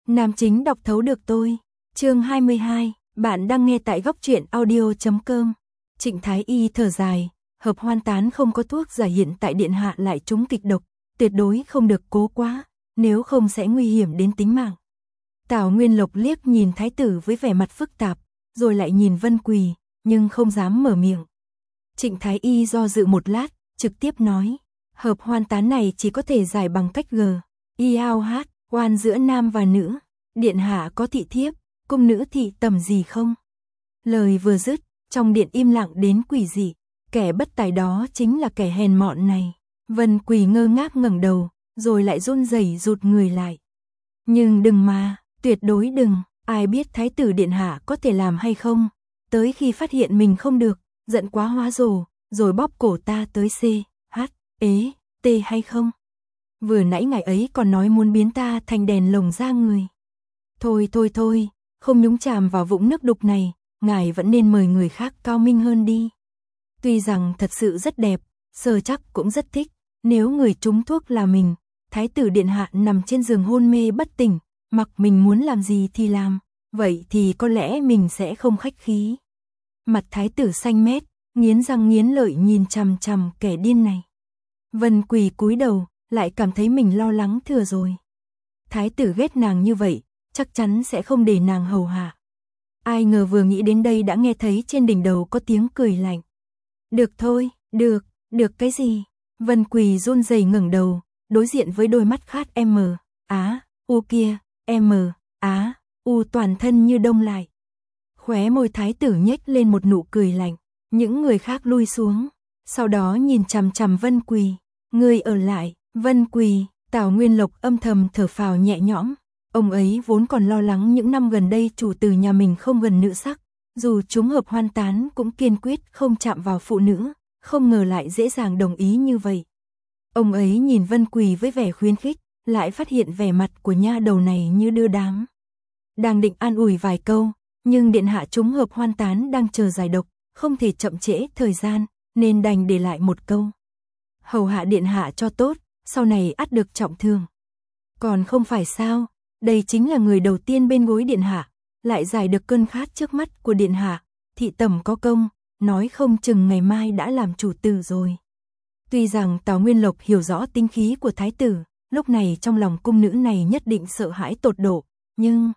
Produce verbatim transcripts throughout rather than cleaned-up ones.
Nam chính đọc thấu được tôi. Chương hai mươi hai, bạn đang nghe tại góc truyện audio chấm com. Trịnh Thái Y thở dài, hợp hoan tán không có thuốc giải, hiện tại điện hạ lại trúng kịch độc, tuyệt đối không được cố quá, nếu không sẽ nguy hiểm đến tính mạng. Tào Nguyên Lộc liếc nhìn thái tử với vẻ mặt phức tạp, rồi lại nhìn Vân Quỳ, nhưng không dám mở miệng. Trịnh Thái Y do dự một lát, trực tiếp nói, hợp hoan tán này chỉ có thể giải bằng cách g, i ao hát, oan giữa nam và nữ. Điện hạ có thị thiếp, cung nữ thị tầm gì không? Lời vừa dứt, trong điện im lặng đến quỷ dị, kẻ bất tài đó chính là kẻ hèn mọn này. Vân Quỳ ngơ ngác ngẩng đầu, rồi lại run rẩy rụt người lại. Nhưng đừng mà, tuyệt đối đừng, ai biết thái tử điện hạ có thể làm hay không? Tới khi phát hiện mình không được, giận quá hóa rồ, rồi bóp cổ ta tới C, H, ế, T hay không? Vừa nãy ngày ấy còn nói muốn biến ta thành đèn lồng ra người. Thôi thôi thôi, không nhúng chàm vào vũng nước đục này, ngài vẫn nên mời người khác cao minh hơn đi. Tuy rằng thật sự rất đẹp, sơ chắc cũng rất thích, nếu người trúng thuốc là mình, thái tử điện hạ nằm trên giường hôn mê bất tỉnh, mặc mình muốn làm gì thì làm, vậy thì có lẽ mình sẽ không khách khí. Mặt thái tử xanh mét, nghiến răng nghiến lợi nhìn chằm chằm kẻ điên này. Vân Quỳ cúi đầu, lại cảm thấy mình lo lắng thừa rồi. Thái tử ghét nàng như vậy, chắc chắn sẽ không để nàng hầu hạ. Ai ngờ vừa nghĩ đến đây đã nghe thấy trên đỉnh đầu có tiếng cười lạnh. Được thôi, được, được cái gì? Vân Quỳ run rẩy ngẩng đầu, đối diện với đôi mắt khát M, Á, U kia, M, Á, U toàn thân như đông lại. Khóe môi thái tử nhếch lên một nụ cười lạnh, những người khác lui xuống, sau đó nhìn chằm chằm Vân Quỳ. Người ở lại, Vân Quỳ, Tào Nguyên Lộc âm thầm thở phào nhẹ nhõm. Ông ấy vốn còn lo lắng những năm gần đây chủ tử nhà mình không gần nữ sắc, dù chúng hợp hoan tán cũng kiên quyết không chạm vào phụ nữ, không ngờ lại dễ dàng đồng ý như vậy. Ông ấy nhìn Vân Quỳ với vẻ khuyến khích, lại phát hiện vẻ mặt của nha đầu này như đưa đám. Đang định an ủi vài câu, nhưng điện hạ chúng hợp hoan tán đang chờ giải độc, không thể chậm trễ thời gian, nên đành để lại một câu. Hầu hạ điện hạ cho tốt, sau này ắt được trọng thương. Còn không phải sao, đây chính là người đầu tiên bên gối điện hạ, lại giải được cơn khát trước mắt của điện hạ, thị tẩm có công, nói không chừng ngày mai đã làm chủ tử rồi. Tuy rằng Tào Nguyên Lộc hiểu rõ tính khí của thái tử, lúc này trong lòng cung nữ này nhất định sợ hãi tột độ, nhưng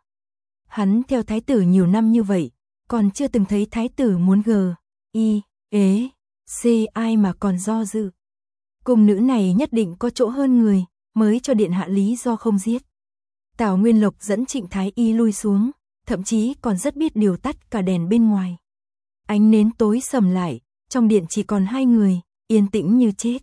hắn theo thái tử nhiều năm như vậy, còn chưa từng thấy thái tử muốn g, i, ế, c ai mà còn do dự. Cung nữ này nhất định có chỗ hơn người, mới cho điện hạ lý do không giết. Tào Nguyên Lộc dẫn Trịnh Thái Y lui xuống, thậm chí còn rất biết điều tắt cả đèn bên ngoài. Ánh nến tối sầm lại, trong điện chỉ còn hai người, yên tĩnh như chết.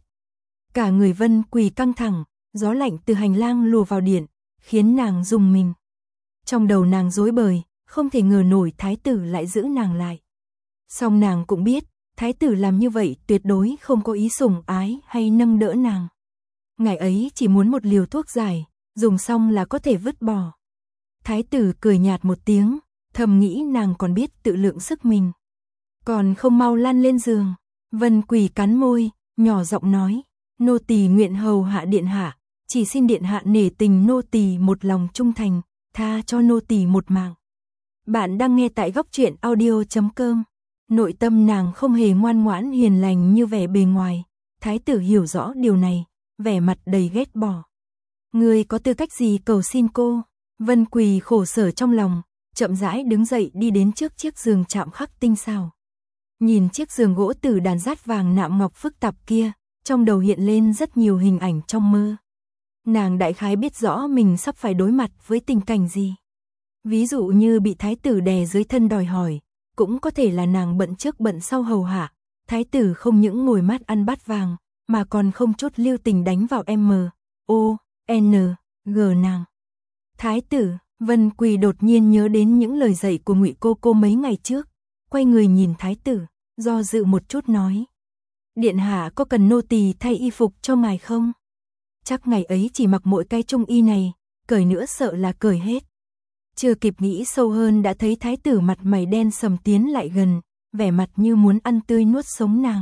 Cả người Vân Quỳ căng thẳng, gió lạnh từ hành lang lùa vào điện, khiến nàng rùng mình. Trong đầu nàng rối bời, không thể ngờ nổi thái tử lại giữ nàng lại. Song nàng cũng biết, thái tử làm như vậy tuyệt đối không có ý sủng ái hay nâng đỡ nàng. Ngài ấy chỉ muốn một liều thuốc giải, dùng xong là có thể vứt bỏ. Thái tử cười nhạt một tiếng, thầm nghĩ nàng còn biết tự lượng sức mình. Còn không mau lăn lên giường. Vân Quỳ cắn môi, nhỏ giọng nói, nô tỳ nguyện hầu hạ điện hạ, chỉ xin điện hạ nể tình nô tỳ một lòng trung thành, tha cho nô tỳ một mạng. Bạn đang nghe tại góc truyện audio chấm com. Nội tâm nàng không hề ngoan ngoãn hiền lành như vẻ bề ngoài. Thái tử hiểu rõ điều này, vẻ mặt đầy ghét bỏ. Ngươi có tư cách gì cầu xin cô? Vân Quỳ khổ sở trong lòng, chậm rãi đứng dậy đi đến trước chiếc giường chạm khắc tinh xảo. Nhìn chiếc giường gỗ từ đàn dát vàng nạm ngọc phức tạp kia, trong đầu hiện lên rất nhiều hình ảnh trong mơ. Nàng đại khái biết rõ mình sắp phải đối mặt với tình cảnh gì. Ví dụ như bị thái tử đè dưới thân đòi hỏi, cũng có thể là nàng bận trước bận sau hầu hạ. Thái tử không những ngồi mát ăn bát vàng, mà còn không chút lưu tình đánh vào M, O, N, G nàng. Thái tử, Vân Quỳ đột nhiên nhớ đến những lời dạy của Ngụy cô cô mấy ngày trước, quay người nhìn thái tử, do dự một chút nói. Điện hạ có cần nô tỳ thay y phục cho ngài không? Chắc ngày ấy chỉ mặc mỗi cái trung y này, cởi nữa sợ là cởi hết. Chưa kịp nghĩ sâu hơn đã thấy thái tử mặt mày đen sầm tiến lại gần, vẻ mặt như muốn ăn tươi nuốt sống nàng.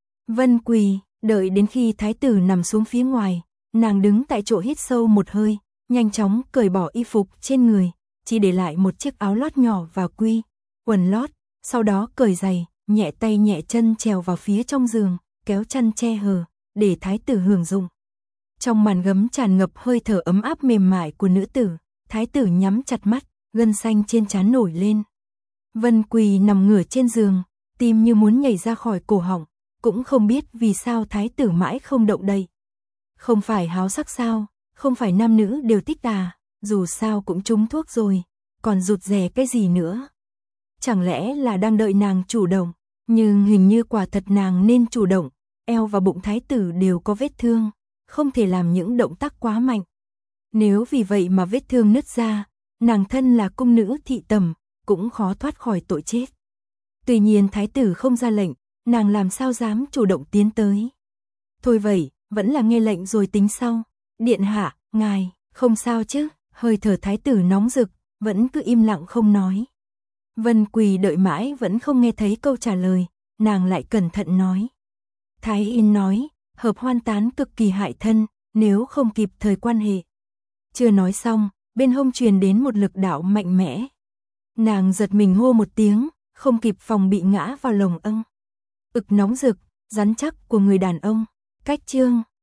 Vân Quỳ, đợi đến khi thái tử nằm xuống phía ngoài, nàng đứng tại chỗ hít sâu một hơi, nhanh chóng cởi bỏ y phục trên người, chỉ để lại một chiếc áo lót nhỏ và quy, quần lót, sau đó cởi giày, nhẹ tay nhẹ chân trèo vào phía trong giường, kéo chăn che hờ, để thái tử hưởng dụng. Trong màn gấm tràn ngập hơi thở ấm áp mềm mại của nữ tử, thái tử nhắm chặt mắt, gân xanh trên trán nổi lên. Vân Quỳ nằm ngửa trên giường, tim như muốn nhảy ra khỏi cổ họng, cũng không biết vì sao thái tử mãi không động đậy. Không phải háo sắc sao, không phải nam nữ đều thích à, dù sao cũng trúng thuốc rồi, còn rụt rè cái gì nữa. Chẳng lẽ là đang đợi nàng chủ động, nhưng hình như quả thật nàng nên chủ động, eo và bụng thái tử đều có vết thương, không thể làm những động tác quá mạnh. Nếu vì vậy mà vết thương nứt ra, nàng thân là cung nữ thị tẩm, cũng khó thoát khỏi tội chết. Tuy nhiên thái tử không ra lệnh, nàng làm sao dám chủ động tiến tới. Thôi vậy, vẫn là nghe lệnh rồi tính sau. Điện hạ, ngài, không sao chứ? Hơi thở thái tử nóng rực, vẫn cứ im lặng không nói. Vân Quỳ đợi mãi vẫn không nghe thấy câu trả lời, nàng lại cẩn thận nói. Thái Yên nói, hợp hoan tán cực kỳ hại thân, nếu không kịp thời quan hệ. Chưa nói xong, bên hông truyền đến một lực đạo mạnh mẽ. Nàng giật mình hô một tiếng, không kịp phòng bị ngã vào lồng âng. Ực nóng rực, rắn chắc của người đàn ông. Cách chương